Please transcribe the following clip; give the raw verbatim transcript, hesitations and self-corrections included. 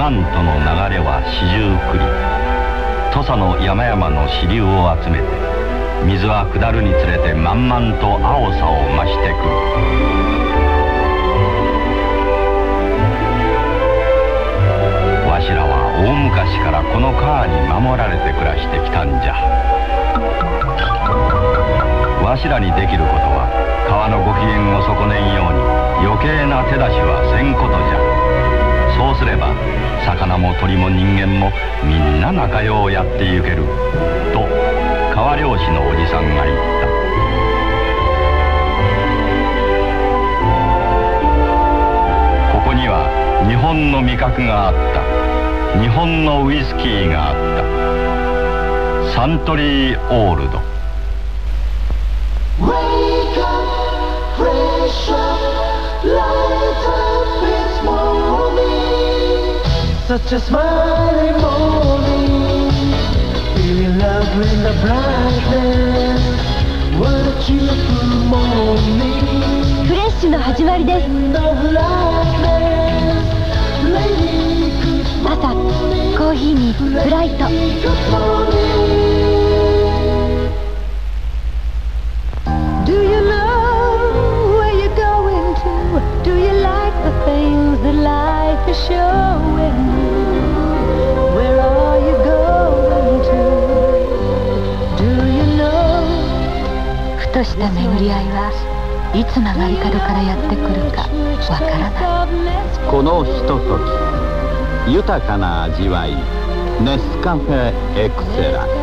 万との流れは四十九里。土佐の山々の支流を集めて、水は下るにつれて満々と青さを増してくる。わしらは大昔からこの川に守られて暮らしてきたんじゃ。わしらにできることは、川のご機嫌を損ねんように余計な手出しはせんことじゃ。そうすれば魚も鳥も人間もみんな仲良うやってゆけると川漁師のおじさんが言った。ここには日本の味覚があった。日本のウイスキーがあった。サントリーオールド。 Such a smiling morning, feeling love in the brightness. What a cheerful morning. フレッシュの始まりです。朝、コーヒーにフライト。Do you know where you're going to? Do you like the things that life is showing?Where are you going to? Do you know? ふとした巡り合いはいつ曲がり角からやってくるかわからない。 このひととき、豊かな味わい、ネスカフェエクセラ。